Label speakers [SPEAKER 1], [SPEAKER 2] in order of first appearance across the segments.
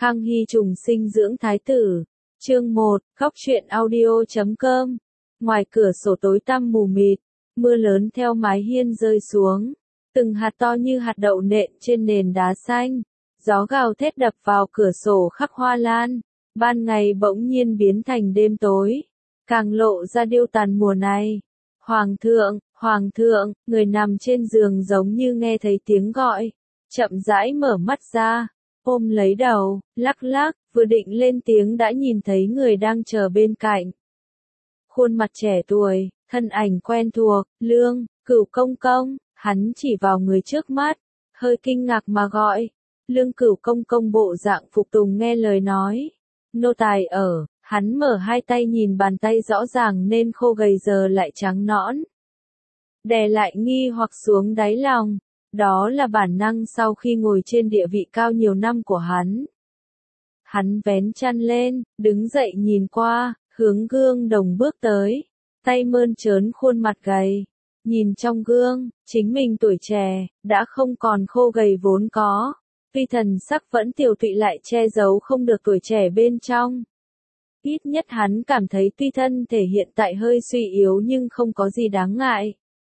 [SPEAKER 1] Khang Hy trùng sinh dưỡng thái tử. Chương 1, Góc truyện audio.com. Ngoài cửa sổ tối tăm mù mịt, mưa lớn theo mái hiên rơi xuống, từng hạt to như hạt đậu nện trên nền đá xanh. Gió gào thét đập vào cửa sổ khắc hoa lan, ban ngày bỗng nhiên biến thành đêm tối, càng lộ ra điêu tàn mùa này. Hoàng thượng, người nằm trên giường giống như nghe thấy tiếng gọi, chậm rãi mở mắt ra, ôm lấy đầu, lắc lắc, vừa định lên tiếng đã nhìn thấy người đang chờ bên cạnh. Khuôn mặt trẻ tuổi, thân ảnh quen thuộc, Lương Cửu công công, hắn chỉ vào người trước mắt, hơi kinh ngạc mà gọi. Lương Cửu công công bộ dạng phục tùng nghe lời nói. Nô tài ở, hắn mở hai tay nhìn bàn tay rõ ràng nên khô gầy giờ lại trắng nõn. Đè lại nghi hoặc xuống đáy lòng, đó là bản năng sau khi ngồi trên địa vị cao nhiều năm của hắn. Hắn vén chăn lên, đứng dậy nhìn qua, hướng gương đồng bước tới, tay mơn trớn khuôn mặt gầy. Nhìn trong gương, chính mình tuổi trẻ, đã không còn khô gầy vốn có. Tuy thần sắc vẫn tiều tụy lại che giấu không được tuổi trẻ bên trong. Ít nhất hắn cảm thấy tuy thân thể hiện tại hơi suy yếu nhưng không có gì đáng ngại.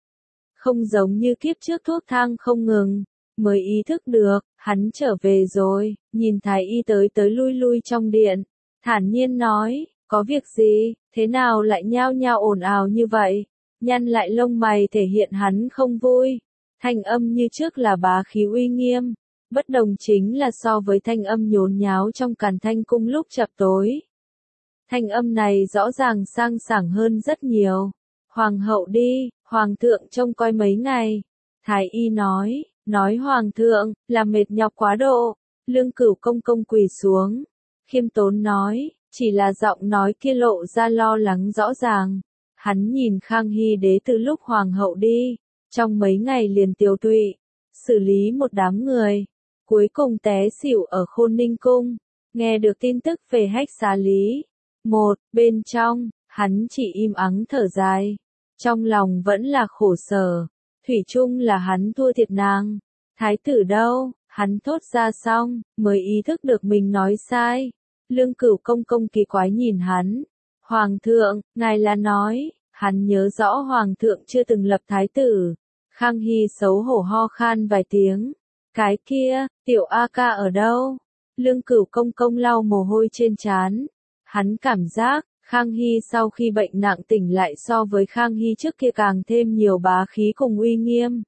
[SPEAKER 1] Không giống như kiếp trước thuốc thang không ngừng, mới ý thức được, hắn trở về rồi, nhìn thái y tới lui trong điện, thản nhiên nói, có việc gì, thế nào lại nhao nhao ồn ào như vậy, nhăn lại lông mày thể hiện hắn không vui, thanh âm như trước là bá khí uy nghiêm. Bất đồng chính là so với thanh âm nhốn nháo trong Càn Thanh cung lúc chập tối. Thanh âm này rõ ràng sang sảng hơn rất nhiều. Hoàng hậu đi, hoàng thượng trông coi mấy ngày. Thái y nói hoàng thượng, là mệt nhọc quá độ. Lương Cửu công công quỳ xuống. Khiêm tốn nói, chỉ là giọng nói kia lộ ra lo lắng rõ ràng. Hắn nhìn Khang Hy đế từ lúc hoàng hậu đi, trong mấy ngày liền tiêu tụy, xử lý một đám người. Cuối cùng té xỉu ở Khôn Ninh cung, nghe được tin tức về Hách Xá Lý. Bên trong, hắn chỉ im ắng thở dài. Trong lòng vẫn là khổ sở, thủy chung là hắn thua thiệt nàng. Thái tử đâu, hắn thốt ra xong, mới ý thức được mình nói sai. Lương Cửu công công kỳ quái nhìn hắn. Hoàng thượng, ngài là nói, hắn nhớ rõ hoàng thượng chưa từng lập thái tử. Khang Hy xấu hổ ho khan vài tiếng. Cái kia, tiểu A ca ở đâu? Lương Cửu công công lau mồ hôi trên trán. Hắn cảm giác, Khang Hy sau khi bệnh nặng tỉnh lại so với Khang Hy trước kia càng thêm nhiều bá khí cùng uy nghiêm.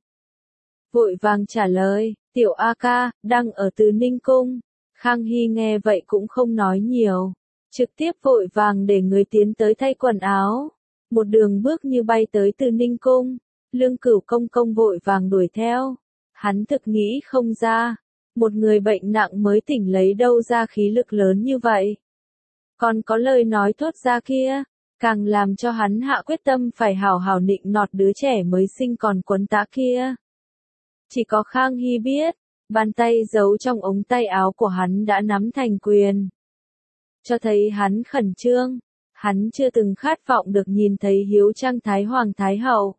[SPEAKER 1] Vội vàng trả lời, tiểu A ca, đang ở Từ Ninh cung. Khang Hy nghe vậy cũng không nói nhiều. Trực tiếp vội vàng để người tiến tới thay quần áo. Một đường bước như bay tới Từ Ninh cung. Lương Cửu công công vội vàng đuổi theo. Hắn thực nghĩ không ra, một người bệnh nặng mới tỉnh lấy đâu ra khí lực lớn như vậy. Còn có lời nói thốt ra kia, càng làm cho hắn hạ quyết tâm phải hảo hảo nịnh nọt đứa trẻ mới sinh còn quấn tã kia. Chỉ có Khang Hy biết, bàn tay giấu trong ống tay áo của hắn đã nắm thành quyền. Cho thấy hắn khẩn trương, hắn chưa từng khát vọng được nhìn thấy hiếu trang Thái Hoàng Thái Hậu.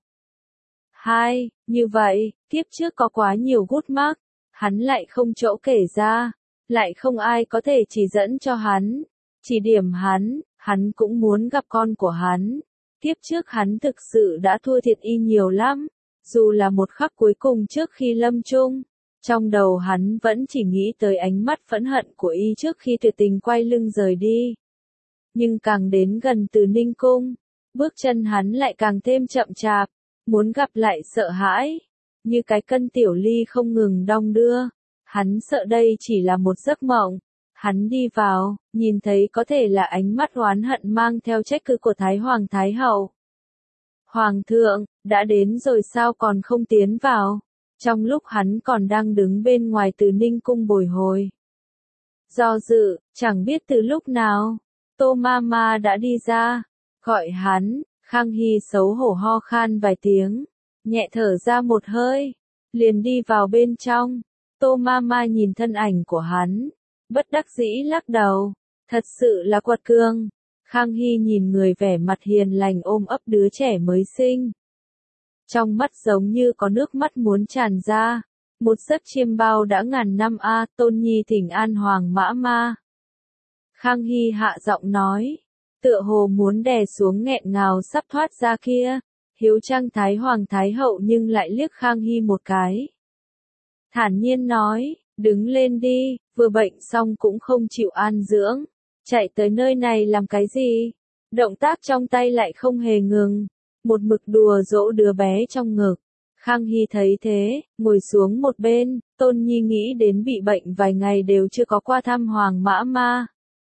[SPEAKER 1] Như vậy, kiếp trước có quá nhiều gút mắc, hắn lại không chỗ kể ra, lại không ai có thể chỉ dẫn cho hắn, chỉ điểm hắn cũng muốn gặp con của hắn. Kiếp trước hắn thực sự đã thua thiệt y nhiều lắm, dù là một khắc cuối cùng trước khi lâm chung, trong đầu hắn vẫn chỉ nghĩ tới ánh mắt phẫn hận của y trước khi tuyệt tình quay lưng rời đi. Nhưng càng đến gần Từ Ninh cung, bước chân hắn lại càng thêm chậm chạp. Muốn gặp lại sợ hãi, như cái cân tiểu ly không ngừng đong đưa. Hắn sợ đây chỉ là một giấc mộng. Hắn đi vào, nhìn thấy có thể là ánh mắt oán hận mang theo trách cứ của Thái Hoàng Thái Hậu. Hoàng thượng, đã đến rồi sao còn không tiến vào? Trong lúc hắn còn đang đứng bên ngoài Từ Ninh cung bồi hồi. Do dự, chẳng biết từ lúc nào, Tô Mama đã đi ra, gọi hắn. Khang Hy xấu hổ ho khan vài tiếng, nhẹ thở ra một hơi, liền đi vào bên trong. Tô Mama nhìn thân ảnh của hắn, bất đắc dĩ lắc đầu, thật sự là quật cường. Khang Hy nhìn người vẻ mặt hiền lành ôm ấp đứa trẻ mới sinh. Trong mắt giống như có nước mắt muốn tràn ra, Một giấc chiêm bao đã ngàn năm a, Tôn Nhi thỉnh an Hoàng Mã Ma. Khang Hy hạ giọng nói, tựa hồ muốn đè xuống nghẹn ngào sắp thoát ra kia. Hiếu Trang Thái Hoàng Thái Hậu nhưng lại liếc Khang Hy một cái. Thản nhiên nói, đứng lên đi, vừa bệnh xong cũng không chịu an dưỡng. Chạy tới nơi này làm cái gì? Động tác trong tay lại không hề ngừng. Một mực đùa dỗ đứa bé trong ngực. Khang Hy thấy thế, ngồi xuống một bên, Tôn Nhi nghĩ đến bị bệnh vài ngày đều chưa có qua thăm Hoàng Mã Ma.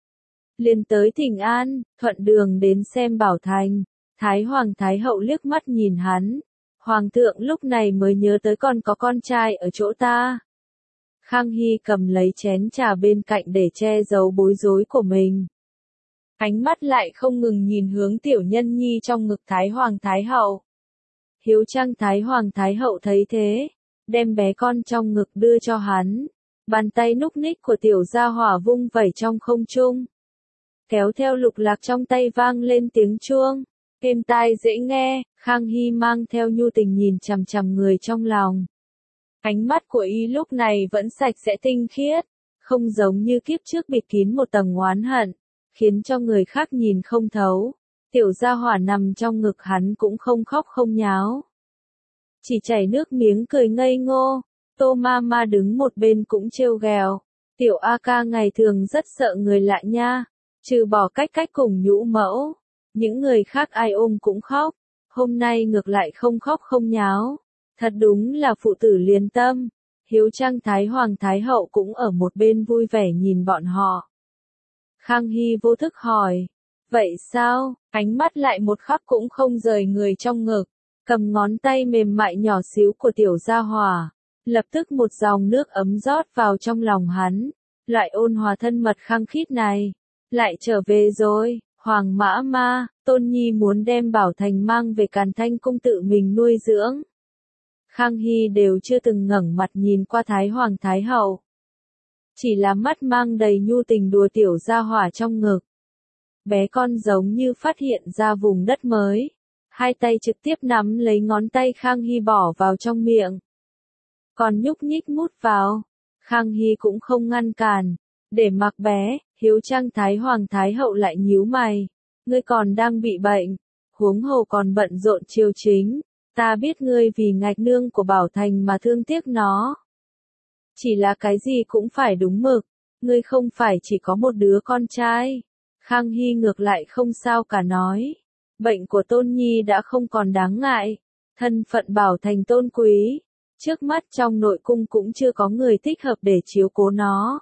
[SPEAKER 1] Liền tới thỉnh an, thuận đường đến xem Bảo Thành. Thái Hoàng Thái Hậu liếc mắt nhìn hắn. Hoàng thượng lúc này mới nhớ tới còn có con trai ở chỗ ta. Khang Hy cầm lấy chén trà bên cạnh để che giấu bối rối của mình. Ánh mắt lại không ngừng nhìn hướng tiểu nhân nhi trong ngực Thái Hoàng Thái Hậu. Hiếu Trang Thái Hoàng Thái Hậu thấy thế, đem bé con trong ngực đưa cho hắn. Bàn tay núc ních của tiểu gia hỏa vung vẩy trong không trung. Kéo theo lục lạc trong tay vang lên tiếng chuông. Êm tai dễ nghe, Khang Hy mang theo nhu tình nhìn chằm chằm người trong lòng. Ánh mắt của y lúc này vẫn sạch sẽ tinh khiết, không giống như kiếp trước bịt kín một tầng oán hận, khiến cho người khác nhìn không thấu. Tiểu gia hỏa nằm trong ngực hắn cũng không khóc không nháo. Chỉ chảy nước miếng cười ngây ngô, Tô Mama đứng một bên cũng trêu ghẹo. Tiểu A ca ngày thường rất sợ người lạ nha, trừ bỏ cách cùng nhũ mẫu. Những người khác ai ôm cũng khóc, hôm nay ngược lại không khóc không nháo. Thật đúng là phụ tử liền tâm. Hiếu Trang Thái Hoàng Thái Hậu cũng ở một bên vui vẻ nhìn bọn họ. Khang Hy vô thức hỏi, vậy sao? Ánh mắt lại một khắc cũng không rời người trong ngực, cầm ngón tay mềm mại nhỏ xíu của tiểu gia hỏa. Lập tức một dòng nước ấm rót vào trong lòng hắn, lại ôn hòa thân mật khăng khít này. Lại trở về rồi. Hoàng Mã Ma, Tôn Nhi muốn đem Bảo Thành mang về Càn Thanh cung tự mình nuôi dưỡng. Khang Hy đều chưa từng ngẩng mặt nhìn qua Thái Hoàng Thái Hậu. Chỉ là mắt mang đầy nhu tình đùa tiểu gia hỏa trong ngực. Bé con giống như phát hiện ra vùng đất mới. Hai tay trực tiếp nắm lấy ngón tay Khang Hy bỏ vào trong miệng. Còn nhúc nhích mút vào. Khang Hy cũng không ngăn cản. Để mặc bé, Hiếu Trang Thái Hoàng Thái Hậu lại nhíu mày. Ngươi còn đang bị bệnh, huống hồ còn bận rộn triều chính. Ta biết ngươi vì ngạch nương của Bảo Thành mà thương tiếc nó. Chỉ là cái gì cũng phải đúng mực. Ngươi không phải chỉ có một đứa con trai. Khang Hy ngược lại không sao cả nói. Bệnh của Tôn Nhi đã không còn đáng ngại. Thân phận Bảo Thành tôn quý. Trước mắt trong nội cung cũng chưa có người thích hợp để chiếu cố nó.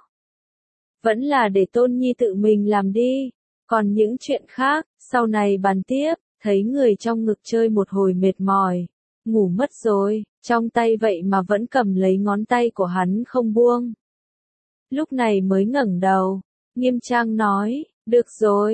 [SPEAKER 1] Vẫn là để Tôn Nhi tự mình làm đi. Còn những chuyện khác, sau này bàn tiếp. Thấy người trong ngực chơi một hồi mệt mỏi. Ngủ mất rồi, trong tay vậy mà vẫn cầm lấy ngón tay của hắn không buông. Lúc này mới ngẩng đầu. Nghiêm trang nói, được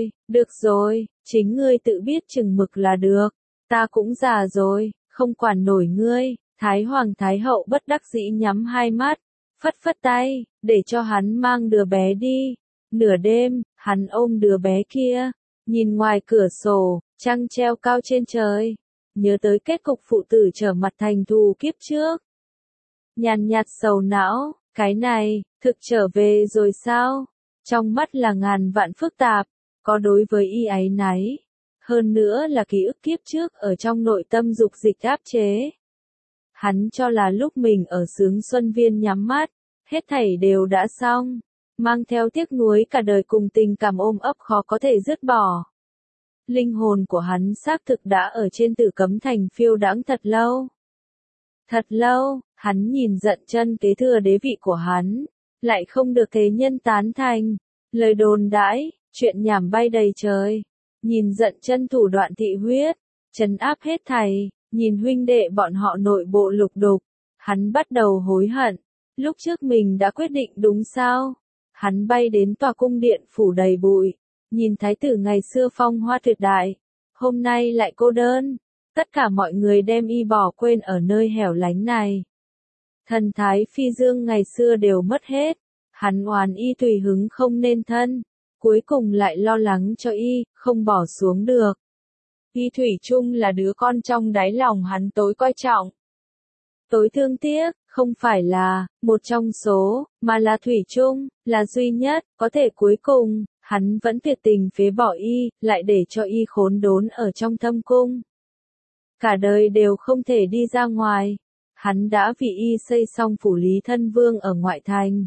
[SPEAKER 1] rồi, chính ngươi tự biết chừng mực là được. Ta cũng già rồi, không quản nổi ngươi. Thái Hoàng Thái Hậu bất đắc dĩ nhắm hai mắt. Phất phất tay, để cho hắn mang đứa bé đi. Nửa đêm, hắn ôm đứa bé kia. Nhìn ngoài cửa sổ, trăng treo cao trên trời. Nhớ tới kết cục phụ tử trở mặt thành thù kiếp trước. Nhàn nhạt sầu não, cái này, thực trở về rồi sao? Trong mắt là ngàn vạn phức tạp, có đối với y áy náy. Hơn nữa là ký ức kiếp trước ở trong nội tâm dục dịch áp chế. Hắn cho là lúc mình ở Sướng Xuân Viên nhắm mắt, hết thảy đều đã xong. Mang theo tiếc nuối cả đời cùng tình cảm ôm ấp khó có thể dứt bỏ. Linh hồn của hắn xác thực đã ở trên Tử Cấm Thành phiêu đãng thật lâu. Thật lâu, hắn nhìn Dận Chân kế thừa đế vị của hắn, lại không được thế nhân tán thành. Lời đồn đãi, chuyện nhảm bay đầy trời. Nhìn Dận Chân thủ đoạn thị huyết, trấn áp hết thảy, nhìn huynh đệ bọn họ nội bộ lục đục, hắn bắt đầu hối hận. Lúc trước mình đã quyết định đúng sao? Hắn bay đến tòa cung điện phủ đầy bụi. Nhìn thái tử ngày xưa phong hoa tuyệt đại, hôm nay lại cô đơn, tất cả mọi người đem y bỏ quên ở nơi hẻo lánh này. Thần thái phi dương ngày xưa đều mất hết, hắn oán y tùy hứng không nên thân, cuối cùng lại lo lắng cho y, không bỏ xuống được. Y thủy chung là đứa con trong đáy lòng hắn tối coi trọng. Tối thương tiếc, không phải là một trong số, mà là thủy chung, là duy nhất, có thể cuối cùng, hắn vẫn tuyệt tình phế bỏ y, lại để cho y khốn đốn ở trong thâm cung. Cả đời đều không thể đi ra ngoài. Hắn đã vì y xây xong phủ Lý Thân Vương ở ngoại thành.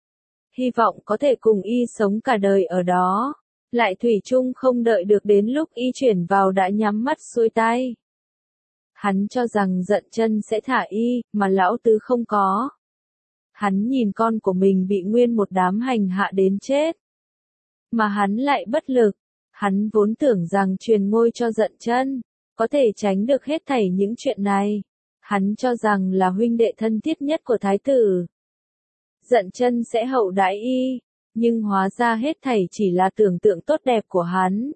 [SPEAKER 1] Hy vọng có thể cùng y sống cả đời ở đó. Lại thủy chung không đợi được đến lúc y chuyển vào đã nhắm mắt xuôi tay. Hắn cho rằng Dận Chân sẽ thả y, mà lão tứ không có. Hắn nhìn con của mình bị nguyên một đám hành hạ đến chết. Mà hắn lại bất lực. Hắn vốn tưởng rằng truyền ngôi cho Dận Chân, có thể tránh được hết thảy những chuyện này. Hắn cho rằng là huynh đệ thân thiết nhất của thái tử. Dận Chân sẽ hậu đãi y, nhưng hóa ra hết thảy chỉ là tưởng tượng tốt đẹp của hắn.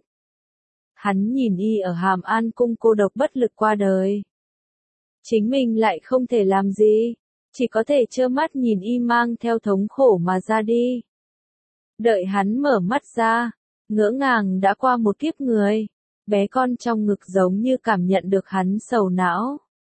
[SPEAKER 1] Hắn nhìn y ở Hàm An cung cô độc bất lực qua đời. Chính mình lại không thể làm gì, chỉ có thể trơ mắt nhìn y mang theo thống khổ mà ra đi. Đợi hắn mở mắt ra, ngỡ ngàng đã qua một kiếp người, bé con trong ngực giống như cảm nhận được hắn sầu não.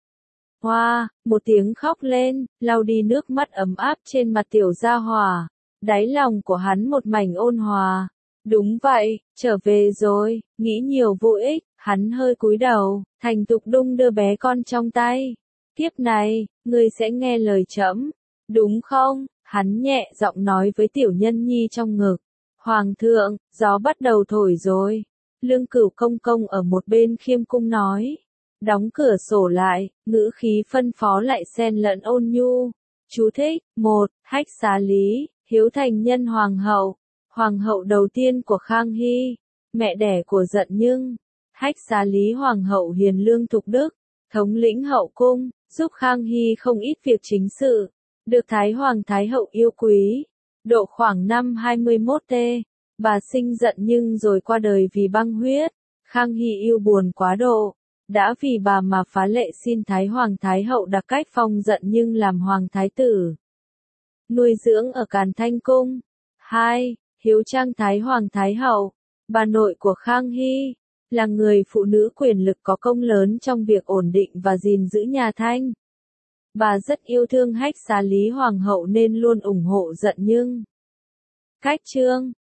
[SPEAKER 1] Hoa, một tiếng khóc lên, lau đi nước mắt ấm áp trên mặt tiểu gia hỏa, đáy lòng của hắn một mảnh ôn hòa. Đúng vậy, trở về rồi, nghĩ nhiều vô ích, hắn hơi cúi đầu, thành thục đung đưa bé con trong tay. Kiếp này, ngươi sẽ nghe lời trẫm, đúng không? Hắn nhẹ giọng nói với tiểu nhân nhi trong ngực. Hoàng thượng, gió bắt đầu thổi rồi. Lương Cửu công công ở một bên khiêm cung nói. Đóng cửa sổ lại, ngữ khí phân phó lại xen lẫn ôn nhu. Chú thích, 1. Hách Xá Lý, hiếu thành nhân hoàng hậu. Hoàng hậu đầu tiên của Khang Hy, mẹ đẻ của Dận Nhưng. Hách Xá Lý hoàng hậu hiền lương thục đức, thống lĩnh hậu cung, giúp Khang Hy không ít việc chính sự, được Thái Hoàng Thái hậu yêu quý. Độ khoảng năm 21t, bà sinh Dận Nhưng rồi qua đời vì băng huyết. Khang Hy yêu buồn quá độ, đã vì bà mà phá lệ xin Thái Hoàng Thái hậu đặc cách phong Dận Nhưng làm hoàng thái tử, nuôi dưỡng ở Càn Thanh cung. 2. Hiếu Trang Thái Hoàng Thái hậu, bà nội của Khang Hy, là người phụ nữ quyền lực có công lớn trong việc ổn định và gìn giữ nhà Thanh. Bà rất yêu thương Hách Xá Lý hoàng hậu nên luôn ủng hộ Dận Nhưng. Cách chương